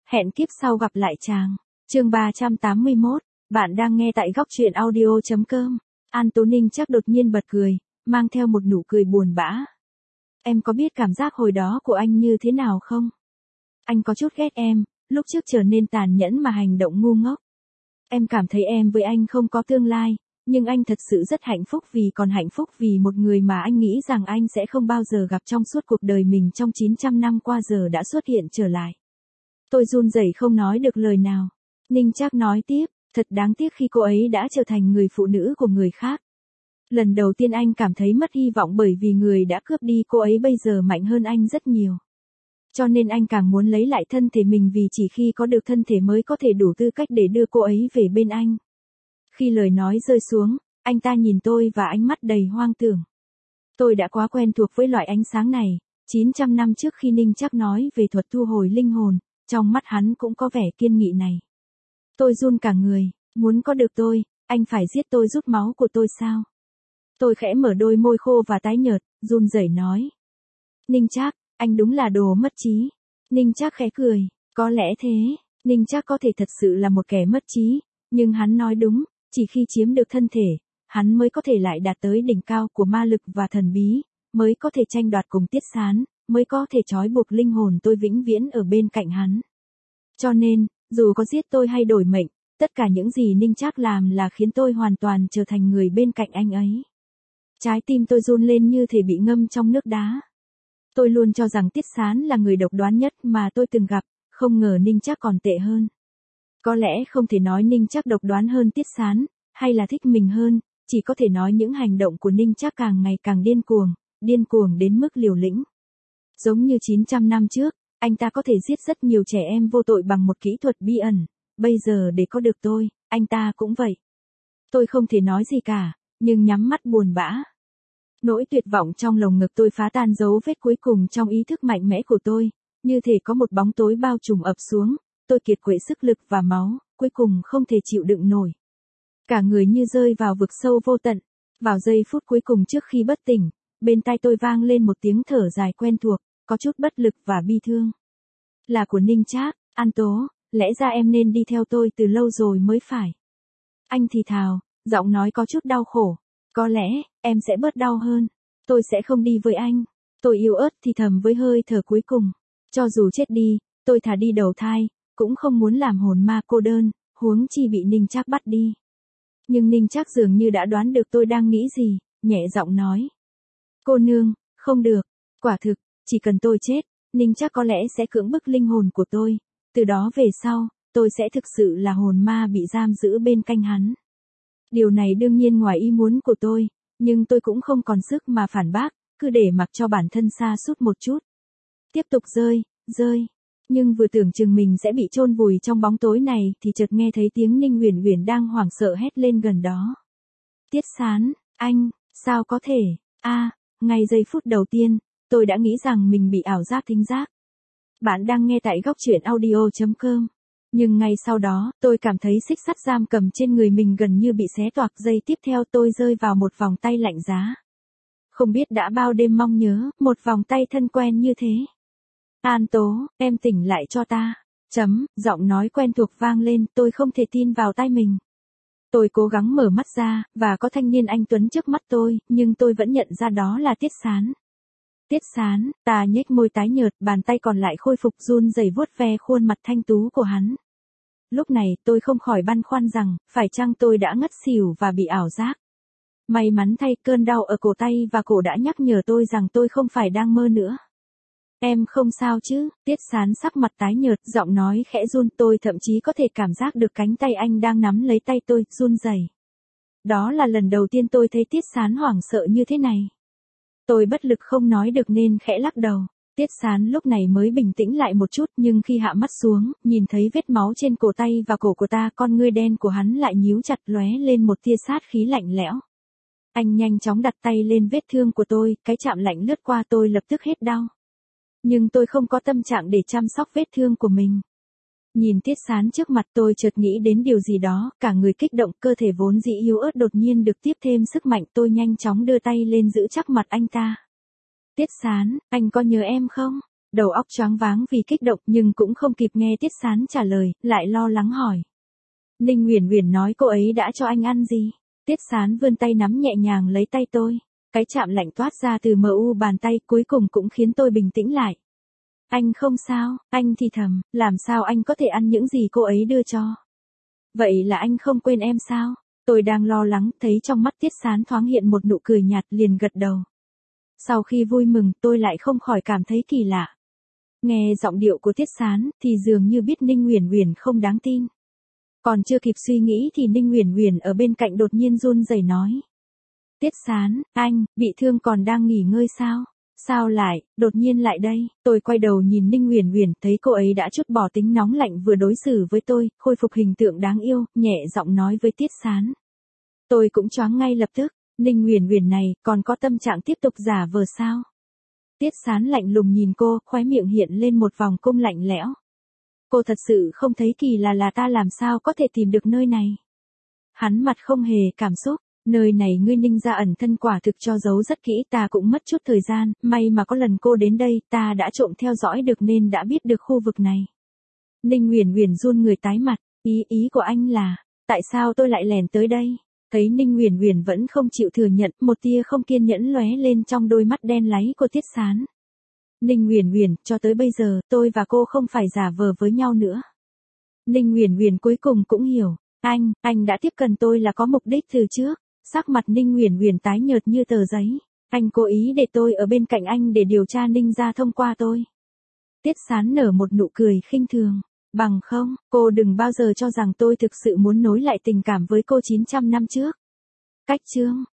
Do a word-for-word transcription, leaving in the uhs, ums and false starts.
Hẹn kiếp sau gặp lại chàng. Chương ba trăm tám mươi mốt, bạn đang nghe tại góc truyện audio chấm com. An Tố Ninh chắc đột nhiên bật cười, mang theo một nụ cười buồn bã. Em có biết cảm giác hồi đó của anh như thế nào không? Anh có chút ghét em, lúc trước trở nên tàn nhẫn mà hành động ngu ngốc. Em cảm thấy em với anh không có tương lai, nhưng anh thật sự rất hạnh phúc vì còn hạnh phúc vì một người mà anh nghĩ rằng anh sẽ không bao giờ gặp trong suốt cuộc đời mình trong chín trăm năm qua giờ đã xuất hiện trở lại. Tôi run rẩy không nói được lời nào. Ninh Trác nói tiếp, thật đáng tiếc khi cô ấy đã trở thành người phụ nữ của người khác. Lần đầu tiên anh cảm thấy mất hy vọng bởi vì người đã cướp đi cô ấy bây giờ mạnh hơn anh rất nhiều. Cho nên anh càng muốn lấy lại thân thể mình vì chỉ khi có được thân thể mới có thể đủ tư cách để đưa cô ấy về bên anh. Khi lời nói rơi xuống, anh ta nhìn tôi và ánh mắt đầy hoang tưởng. Tôi đã quá quen thuộc với loại ánh sáng này, chín trăm năm trước khi Ninh Trác nói về thuật thu hồi linh hồn, trong mắt hắn cũng có vẻ kiên nghị này. Tôi run cả người, muốn có được tôi, anh phải giết tôi rút máu của tôi sao? Tôi khẽ mở đôi môi khô và tái nhợt, run rẩy nói. Ninh Trác, anh đúng là đồ mất trí. Ninh Trác khẽ cười, có lẽ thế, Ninh Trác có thể thật sự là một kẻ mất trí, nhưng hắn nói đúng, chỉ khi chiếm được thân thể, hắn mới có thể lại đạt tới đỉnh cao của ma lực và thần bí, mới có thể tranh đoạt cùng Tiết Sán, mới có thể trói buộc linh hồn tôi vĩnh viễn ở bên cạnh hắn. Cho nên, dù có giết tôi hay đổi mệnh, tất cả những gì Ninh Trác làm là khiến tôi hoàn toàn trở thành người bên cạnh anh ấy. Trái tim tôi run lên như thể bị ngâm trong nước đá. Tôi luôn cho rằng Tiết Sán là người độc đoán nhất mà tôi từng gặp, không ngờ Ninh Trác còn tệ hơn. Có lẽ không thể nói Ninh Trác độc đoán hơn Tiết Sán, hay là thích mình hơn, chỉ có thể nói những hành động của Ninh Trác càng ngày càng điên cuồng, điên cuồng đến mức liều lĩnh. Giống như chín trăm năm trước, anh ta có thể giết rất nhiều trẻ em vô tội bằng một kỹ thuật bí ẩn, bây giờ để có được tôi, anh ta cũng vậy. Tôi không thể nói gì cả, nhưng nhắm mắt buồn bã. Nỗi tuyệt vọng trong lồng ngực tôi phá tan dấu vết cuối cùng trong ý thức mạnh mẽ của tôi, như thể có một bóng tối bao trùm ập xuống, tôi kiệt quệ sức lực và máu, cuối cùng không thể chịu đựng nổi. Cả người như rơi vào vực sâu vô tận, vào giây phút cuối cùng trước khi bất tỉnh, bên tai tôi vang lên một tiếng thở dài quen thuộc, có chút bất lực và bi thương. Là của Ninh Trác, An Tố, lẽ ra em nên đi theo tôi từ lâu rồi mới phải. Anh thì thào, giọng nói có chút đau khổ. Có lẽ, em sẽ bớt đau hơn. Tôi sẽ không đi với anh. Tôi yếu ớt thì thầm với hơi thở cuối cùng. Cho dù chết đi, tôi thà đi đầu thai, cũng không muốn làm hồn ma cô đơn, huống chi bị Ninh Trác bắt đi. Nhưng Ninh Trác dường như đã đoán được tôi đang nghĩ gì, nhẹ giọng nói. Cô nương, không được, quả thực, chỉ cần tôi chết, Ninh Trác có lẽ sẽ cưỡng bức linh hồn của tôi, từ đó về sau, tôi sẽ thực sự là hồn ma bị giam giữ bên cạnh hắn. Điều này đương nhiên ngoài ý muốn của tôi, nhưng tôi cũng không còn sức mà phản bác, cứ để mặc cho bản thân sa sút một chút. Tiếp tục rơi, rơi. Nhưng vừa tưởng chừng mình sẽ bị chôn vùi trong bóng tối này thì chợt nghe thấy tiếng Ninh Uyển Uyển đang hoảng sợ hét lên gần đó. Tiết Sán, anh, sao có thể, a à, ngay giây phút đầu tiên, tôi đã nghĩ rằng mình bị ảo giác thính giác. Bạn đang nghe tại góc truyện audio chấm com. Nhưng ngay sau đó, tôi cảm thấy xích sắt giam cầm trên người mình gần như bị xé toạc. Giây tiếp theo tôi rơi vào một vòng tay lạnh giá. Không biết đã bao đêm mong nhớ, một vòng tay thân quen như thế. An Tố, em tỉnh lại cho ta. Chấm, giọng nói quen thuộc vang lên, tôi không thể tin vào tai mình. Tôi cố gắng mở mắt ra, và có thanh niên anh tuấn trước mắt tôi, nhưng tôi vẫn nhận ra đó là Tiết Sán. Tiết Sán, ta nhếch môi tái nhợt, bàn tay còn lại khôi phục run rẩy vuốt ve khuôn mặt thanh tú của hắn. Lúc này, tôi không khỏi băn khoăn rằng, phải chăng tôi đã ngất xỉu và bị ảo giác. May mắn thay, cơn đau ở cổ tay và cổ đã nhắc nhở tôi rằng tôi không phải đang mơ nữa. Em không sao chứ? Tiết Sán sắc mặt tái nhợt, giọng nói khẽ run, tôi thậm chí có thể cảm giác được cánh tay anh đang nắm lấy tay tôi, run rẩy. Đó là lần đầu tiên tôi thấy Tiết Sán hoảng sợ như thế này. Tôi bất lực không nói được nên khẽ lắc đầu. Tiết Sán lúc này mới bình tĩnh lại một chút, nhưng khi hạ mắt xuống, nhìn thấy vết máu trên cổ tay và cổ của ta, con ngươi đen của hắn lại nhíu chặt, lóe lên một tia sát khí lạnh lẽo. Anh nhanh chóng đặt tay lên vết thương của tôi, cái chạm lạnh lướt qua tôi lập tức hết đau. Nhưng tôi không có tâm trạng để chăm sóc vết thương của mình. Nhìn Tiết Sán trước mặt, tôi chợt nghĩ đến điều gì đó, cả người kích động, cơ thể vốn dĩ yếu ớt đột nhiên được tiếp thêm sức mạnh. Tôi nhanh chóng đưa tay lên giữ chắc mặt anh ta. Tiết Sán, anh có nhớ em không? Đầu óc choáng váng vì kích động nhưng cũng không kịp nghe Tiết Sán trả lời, lại lo lắng hỏi. Ninh Uyển Uyển nói cô ấy đã cho anh ăn gì? Tiết Sán vươn tay nắm nhẹ nhàng lấy tay tôi. Cái chạm lạnh toát ra từ mờ u bàn tay cuối cùng cũng khiến tôi bình tĩnh lại. Anh không sao, anh thì thầm, làm sao anh có thể ăn những gì cô ấy đưa cho? Vậy là anh không quên em sao? Tôi đang lo lắng, thấy trong mắt Tiết Sán thoáng hiện một nụ cười nhạt liền gật đầu. Sau khi vui mừng, tôi lại không khỏi cảm thấy kỳ lạ. Nghe giọng điệu của Tiết Sán, thì dường như biết Ninh Uyển Uyển không đáng tin. Còn chưa kịp suy nghĩ thì Ninh Uyển Uyển ở bên cạnh đột nhiên run rẩy nói. Tiết Sán, anh, bị thương còn đang nghỉ ngơi sao? Sao lại, đột nhiên lại đây? Tôi quay đầu nhìn Ninh Uyển Uyển, thấy cô ấy đã trút bỏ tính nóng lạnh vừa đối xử với tôi, khôi phục hình tượng đáng yêu, nhẹ giọng nói với Tiết Sán. Tôi cũng choáng ngay lập tức, Ninh Uyển Uyển này, còn có tâm trạng tiếp tục giả vờ sao? Tiết Sán lạnh lùng nhìn cô, khóe miệng hiện lên một vòng cung lạnh lẽo. Cô thật sự không thấy kỳ là là ta làm sao có thể tìm được nơi này? Hắn mặt không hề cảm xúc. Nơi này ngươi Ninh gia ẩn thân quả thực cho giấu rất kỹ, ta cũng mất chút thời gian, may mà có lần cô đến đây, ta đã trộm theo dõi được nên đã biết được khu vực này. Ninh Uyển Uyển run người tái mặt, ý ý của anh là, tại sao tôi lại lèn tới đây? Thấy Ninh Uyển Uyển vẫn không chịu thừa nhận, một tia không kiên nhẫn lóe lên trong đôi mắt đen láy của Tiết Sán. Ninh Uyển Uyển, cho tới bây giờ, tôi và cô không phải giả vờ với nhau nữa. Ninh Uyển Uyển cuối cùng cũng hiểu, anh, anh đã tiếp cận tôi là có mục đích từ trước. Sắc mặt Ninh Uyển Uyển tái nhợt như tờ giấy, anh cố ý để tôi ở bên cạnh anh để điều tra Ninh gia thông qua tôi. Tiết Sán nở một nụ cười khinh thường, bằng không, cô đừng bao giờ cho rằng tôi thực sự muốn nối lại tình cảm với cô chín trăm năm trước. Cách chương